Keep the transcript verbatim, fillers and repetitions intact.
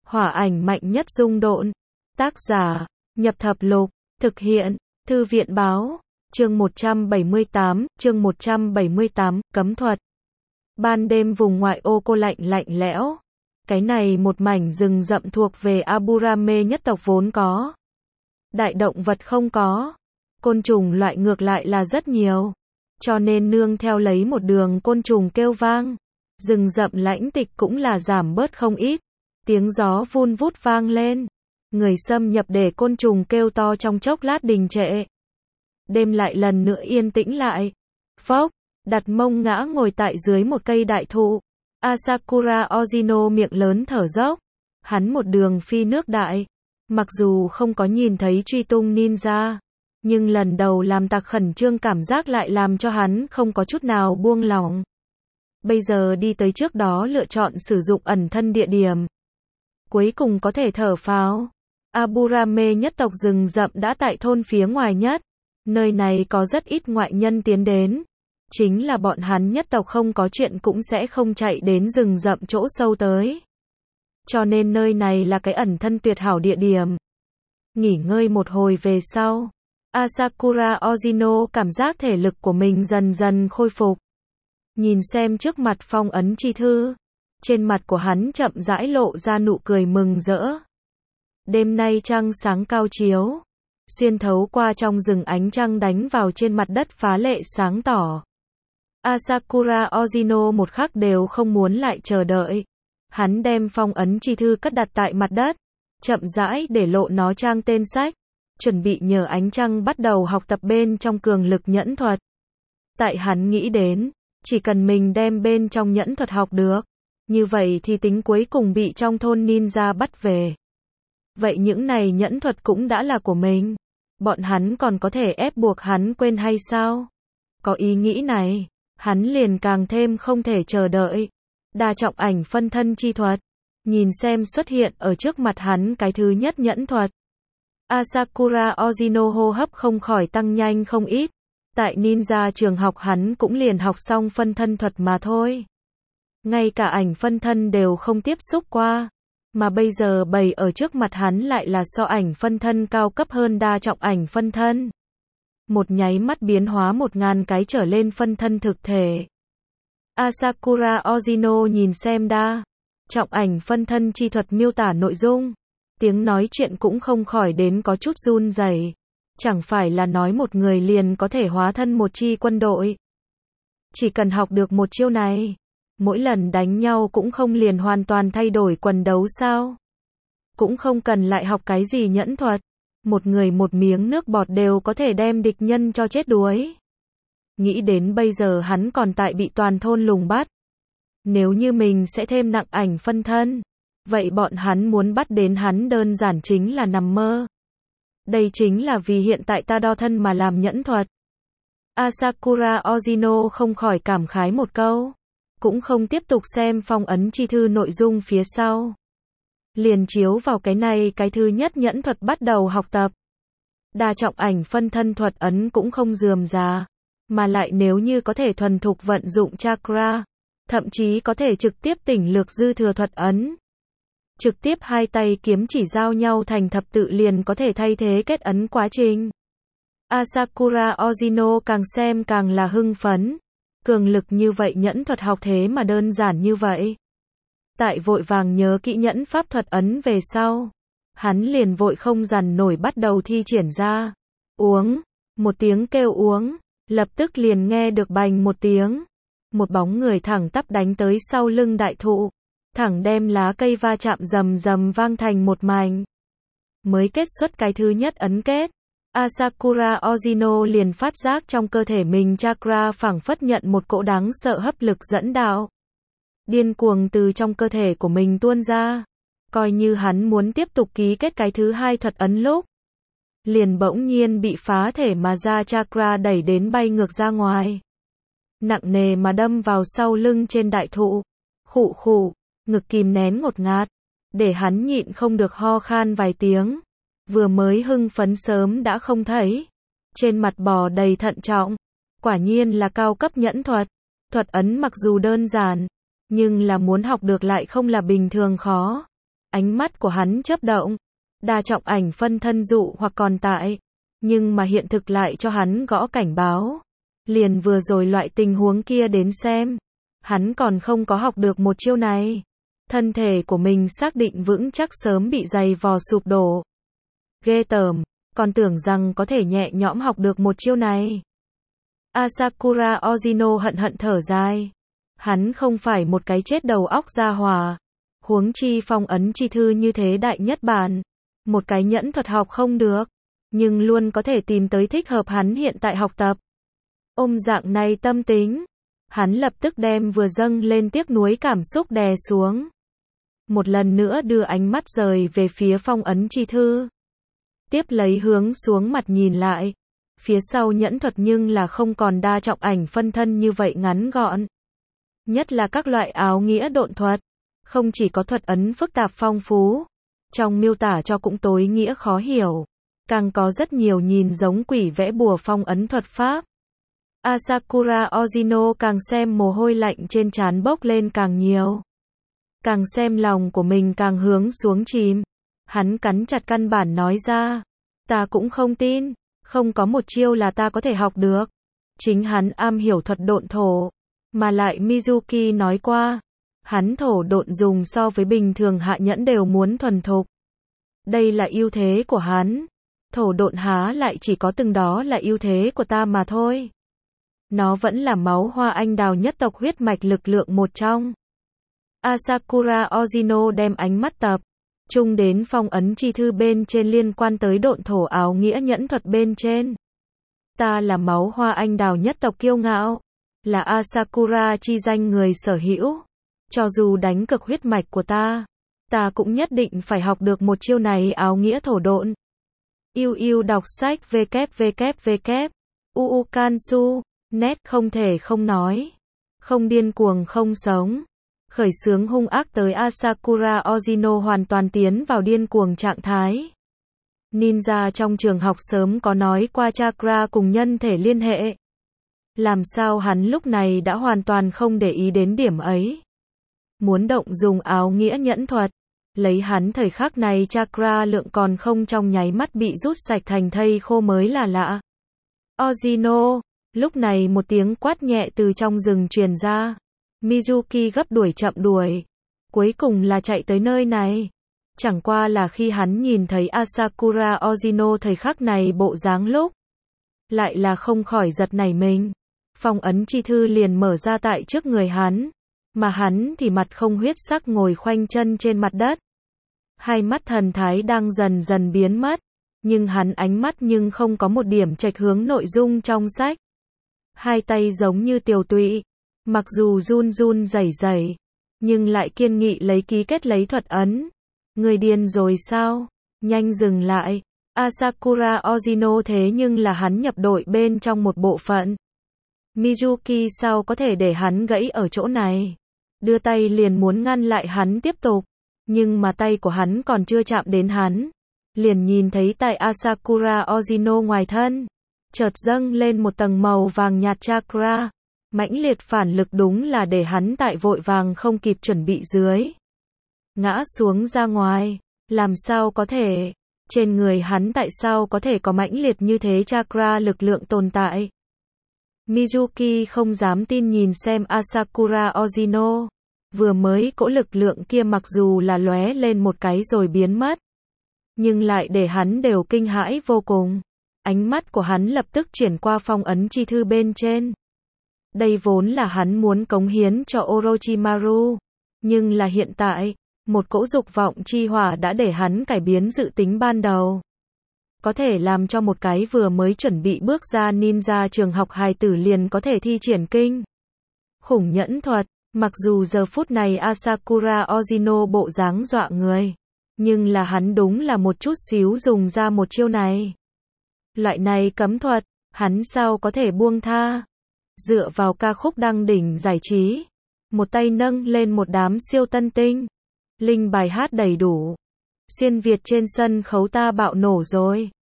Hỏa ảnh mạnh nhất dung độn. Tác giả, Nhập Thập Lục. Thực hiện, Thư viện Báo. Chương một trăm bảy mươi tám, chương một trăm bảy mươi tám, cấm thuật. Ban đêm vùng ngoại ô cô lạnh lạnh lẽo. Cái này một mảnh rừng rậm thuộc về Aburame nhất tộc vốn có. Đại động vật không có. Côn trùng loại ngược lại là rất nhiều. Cho nên nương theo lấy một đường côn trùng kêu vang. Rừng rậm lãnh tịch cũng là giảm bớt không ít. Tiếng gió vun vút vang lên. Người xâm nhập để côn trùng kêu to trong chốc lát đình trệ. Đêm lại lần nữa yên tĩnh lại. Phốc, đặt mông ngã ngồi tại dưới một cây đại thụ. Asakura Ozino miệng lớn thở dốc. Hắn một đường phi nước đại. Mặc dù không có nhìn thấy truy tung ninja. Nhưng lần đầu làm tặc khẩn trương cảm giác lại làm cho hắn không có chút nào buông lỏng. Bây giờ đi tới trước đó lựa chọn sử dụng ẩn thân địa điểm. Cuối cùng có thể thở phào. Aburame nhất tộc rừng rậm đã tại thôn phía ngoài nhất. Nơi này có rất ít ngoại nhân tiến đến. Chính là bọn hắn nhất tộc không có chuyện cũng sẽ không chạy đến rừng rậm chỗ sâu tới. Cho nên nơi này là cái ẩn thân tuyệt hảo địa điểm. Nghỉ ngơi một hồi về sau. Asakura Ozino cảm giác thể lực của mình dần dần khôi phục. Nhìn xem trước mặt phong ấn chi thư. Trên mặt của hắn chậm rãi lộ ra nụ cười mừng rỡ. Đêm nay trăng sáng cao chiếu. Xuyên thấu qua trong rừng ánh trăng đánh vào trên mặt đất phá lệ sáng tỏ. Asakura Ozino một khắc đều không muốn lại chờ đợi. Hắn đem phong ấn chi thư cất đặt tại mặt đất. Chậm rãi để lộ nó trang tên sách. Chuẩn bị nhờ ánh trăng bắt đầu học tập bên trong cường lực nhẫn thuật. Tại hắn nghĩ đến, chỉ cần mình đem bên trong nhẫn thuật học được. Như vậy thì tính cuối cùng bị trong thôn ninja bắt về. Vậy những này nhẫn thuật cũng đã là của mình. Bọn hắn còn có thể ép buộc hắn quên hay sao? Có ý nghĩ này, hắn liền càng thêm không thể chờ đợi. Đa trọng ảnh phân thân chi thuật. Nhìn xem xuất hiện ở trước mặt hắn cái thứ nhất nhẫn thuật. Asakura Ozino hô hấp không khỏi tăng nhanh không ít. Tại ninja trường học hắn cũng liền học xong phân thân thuật mà thôi. Ngay cả ảnh phân thân đều không tiếp xúc qua. Mà bây giờ bày ở trước mặt hắn lại là so ảnh phân thân cao cấp hơn đa trọng ảnh phân thân. Một nháy mắt biến hóa một ngàn cái trở lên phân thân thực thể. Asakura Ozino nhìn xem đa trọng ảnh phân thân chi thuật miêu tả nội dung. Tiếng nói chuyện cũng không khỏi đến có chút run rẩy. Chẳng phải là nói một người liền có thể hóa thân một chi quân đội. Chỉ cần học được một chiêu này. Mỗi lần đánh nhau cũng không liền hoàn toàn thay đổi quần đấu sao? Cũng không cần lại học cái gì nhẫn thuật. Một người một miếng nước bọt đều có thể đem địch nhân cho chết đuối. Nghĩ đến bây giờ hắn còn tại bị toàn thôn lùng bắt. Nếu như mình sẽ thêm nặng ảnh phân thân. Vậy bọn hắn muốn bắt đến hắn đơn giản chính là nằm mơ. Đây chính là vì hiện tại ta đo thân mà làm nhẫn thuật. Asakura Ozino không khỏi cảm khái một câu. Cũng không tiếp tục xem phong ấn chi thư nội dung phía sau. Liền chiếu vào cái này cái thứ nhất nhẫn thuật bắt đầu học tập. Đa trọng ảnh phân thân thuật ấn cũng không rườm rà. Mà lại nếu như có thể thuần thục vận dụng chakra. Thậm chí có thể trực tiếp tỉnh lược dư thừa thuật ấn. Trực tiếp hai tay kiếm chỉ giao nhau thành thập tự liền có thể thay thế kết ấn quá trình. Asakura Ozino càng xem càng là hưng phấn. Cường lực như vậy nhẫn thuật học thế mà đơn giản như vậy. Tại vội vàng nhớ kỹ nhẫn pháp thuật ấn về sau. Hắn liền vội không dằn nổi bắt đầu thi triển ra. Uống. Một tiếng kêu uống. Lập tức liền nghe được bành một tiếng. Một bóng người thẳng tắp đánh tới sau lưng đại thụ. Thẳng đem lá cây va chạm rầm rầm vang thành một mảnh. Mới kết xuất cái thứ nhất ấn kết. Asakura Ozino liền phát giác trong cơ thể mình chakra phảng phất nhận một cỗ đáng sợ hấp lực dẫn đạo. Điên cuồng từ trong cơ thể của mình tuôn ra. Coi như hắn muốn tiếp tục ký kết cái thứ hai thuật ấn lúc. Liền bỗng nhiên bị phá thể mà ra chakra đẩy đến bay ngược ra ngoài. Nặng nề mà đâm vào sau lưng trên đại thụ. Khụ khụ, ngực kìm nén ngột ngạt. Để hắn nhịn không được ho khan vài tiếng. Vừa mới hưng phấn sớm đã không thấy. Trên mặt bò đầy thận trọng. Quả nhiên là cao cấp nhẫn thuật. Thuật ấn mặc dù đơn giản. Nhưng là muốn học được lại không là bình thường khó. Ánh mắt của hắn chớp động. Đa trọng ảnh phân thân dụ hoặc còn tại. Nhưng mà hiện thực lại cho hắn gõ cảnh báo. Liền vừa rồi loại tình huống kia đến xem. Hắn còn không có học được một chiêu này. Thân thể của mình xác định vững chắc sớm bị giày vò sụp đổ. Ghê tởm, còn tưởng rằng có thể nhẹ nhõm học được một chiêu này. Asakura Ozino hận hận thở dài. Hắn không phải một cái chết đầu óc ra hòa. Huống chi phong ấn chi thư như thế đại nhất bản. Một cái nhẫn thuật học không được. Nhưng luôn có thể tìm tới thích hợp hắn hiện tại học tập. Ôm dạng này tâm tính. Hắn lập tức đem vừa dâng lên tiếc nuối cảm xúc đè xuống. Một lần nữa đưa ánh mắt rời về phía phong ấn chi thư. Tiếp lấy hướng xuống mặt nhìn lại. Phía sau nhẫn thuật nhưng là không còn đa trọng ảnh phân thân như vậy ngắn gọn. Nhất là các loại áo nghĩa độn thuật. Không chỉ có thuật ấn phức tạp phong phú. Trong miêu tả cho cũng tối nghĩa khó hiểu. Càng có rất nhiều nhìn giống quỷ vẽ bùa phong ấn thuật pháp. Asakura Ozino càng xem mồ hôi lạnh trên trán bốc lên càng nhiều. Càng xem lòng của mình càng hướng xuống chìm. Hắn cắn chặt căn bản nói ra. Ta cũng không tin. Không có một chiêu là ta có thể học được. Chính hắn am hiểu thuật độn thổ. Mà lại Mizuki nói qua. Hắn thổ độn dùng so với bình thường hạ nhẫn đều muốn thuần thục. Đây là ưu thế của hắn. Thổ độn há lại chỉ có từng đó là ưu thế của ta mà thôi. Nó vẫn là máu hoa anh đào nhất tộc huyết mạch lực lượng một trong. Asakura Ozino đem ánh mắt tập trung đến phong ấn chi thư bên trên liên quan tới độn thổ áo nghĩa nhẫn thuật bên trên. Ta là máu hoa anh đào nhất tộc kiêu ngạo. Là Asakura chi danh người sở hữu. Cho dù đánh cực huyết mạch của ta. Ta cũng nhất định phải học được một chiêu này áo nghĩa thổ độn. Yêu yêu đọc sách www. Uukansu. Net không thể không nói. Không điên cuồng không sống. Khởi xướng hung ác tới Asakura Ozino hoàn toàn tiến vào điên cuồng trạng thái. Ninja trong trường học sớm có nói qua chakra cùng nhân thể liên hệ. Làm sao hắn lúc này đã hoàn toàn không để ý đến điểm ấy. Muốn động dùng áo nghĩa nhẫn thuật. Lấy hắn thời khắc này chakra lượng còn không trong nháy mắt bị rút sạch thành thây khô mới là lạ. Ozino. Lúc này một tiếng quát nhẹ từ trong rừng truyền ra. Mizuki gấp đuổi chậm đuổi. Cuối cùng là chạy tới nơi này. Chẳng qua là khi hắn nhìn thấy Asakura Ozino thời khắc này bộ dáng lúc. Lại là không khỏi giật nảy mình. Phong ấn chi thư liền mở ra tại trước người hắn. Mà hắn thì mặt không huyết sắc ngồi khoanh chân trên mặt đất. Hai mắt thần thái đang dần dần biến mất. Nhưng hắn ánh mắt nhưng không có một điểm chệch hướng nội dung trong sách. Hai tay giống như tiều tụy. Mặc dù run run rẩy rẩy, nhưng lại kiên nghị lấy ký kết lấy thuật ấn. Người điên rồi sao? Nhanh dừng lại. Asakura Ozino thế nhưng là hắn nhập đội bên trong một bộ phận. Mizuki sao có thể để hắn gãy ở chỗ này? Đưa tay liền muốn ngăn lại hắn tiếp tục. Nhưng mà tay của hắn còn chưa chạm đến hắn. Liền nhìn thấy tại Asakura Ozino ngoài thân. Chợt dâng lên một tầng màu vàng nhạt chakra. Mãnh liệt phản lực đúng là để hắn tại vội vàng không kịp chuẩn bị dưới. Ngã xuống ra ngoài. Làm sao có thể? Trên người hắn tại sao có thể có mãnh liệt như thế chakra lực lượng tồn tại? Mizuki không dám tin nhìn xem Asakura Ozino. Vừa mới cỗ lực lượng kia mặc dù là lóe lên một cái rồi biến mất. Nhưng lại để hắn đều kinh hãi vô cùng. Ánh mắt của hắn lập tức chuyển qua phong ấn chi thư bên trên. Đây vốn là hắn muốn cống hiến cho Orochimaru. Nhưng là hiện tại, một cỗ dục vọng chi hỏa đã để hắn cải biến dự tính ban đầu. Có thể làm cho một cái vừa mới chuẩn bị bước ra ninja trường học hài tử liền có thể thi triển kinh khủng nhẫn thuật. Mặc dù giờ phút này Asakura Ozino bộ dáng dọa người. Nhưng là hắn đúng là một chút xíu dùng ra một chiêu này. Loại này cấm thuật, hắn sao có thể buông tha. Dựa vào ca khúc đăng đỉnh giải trí. Một tay nâng lên một đám siêu tân tinh. Linh bài hát đầy đủ. Xuyên Việt trên sân khấu ta bạo nổ rồi.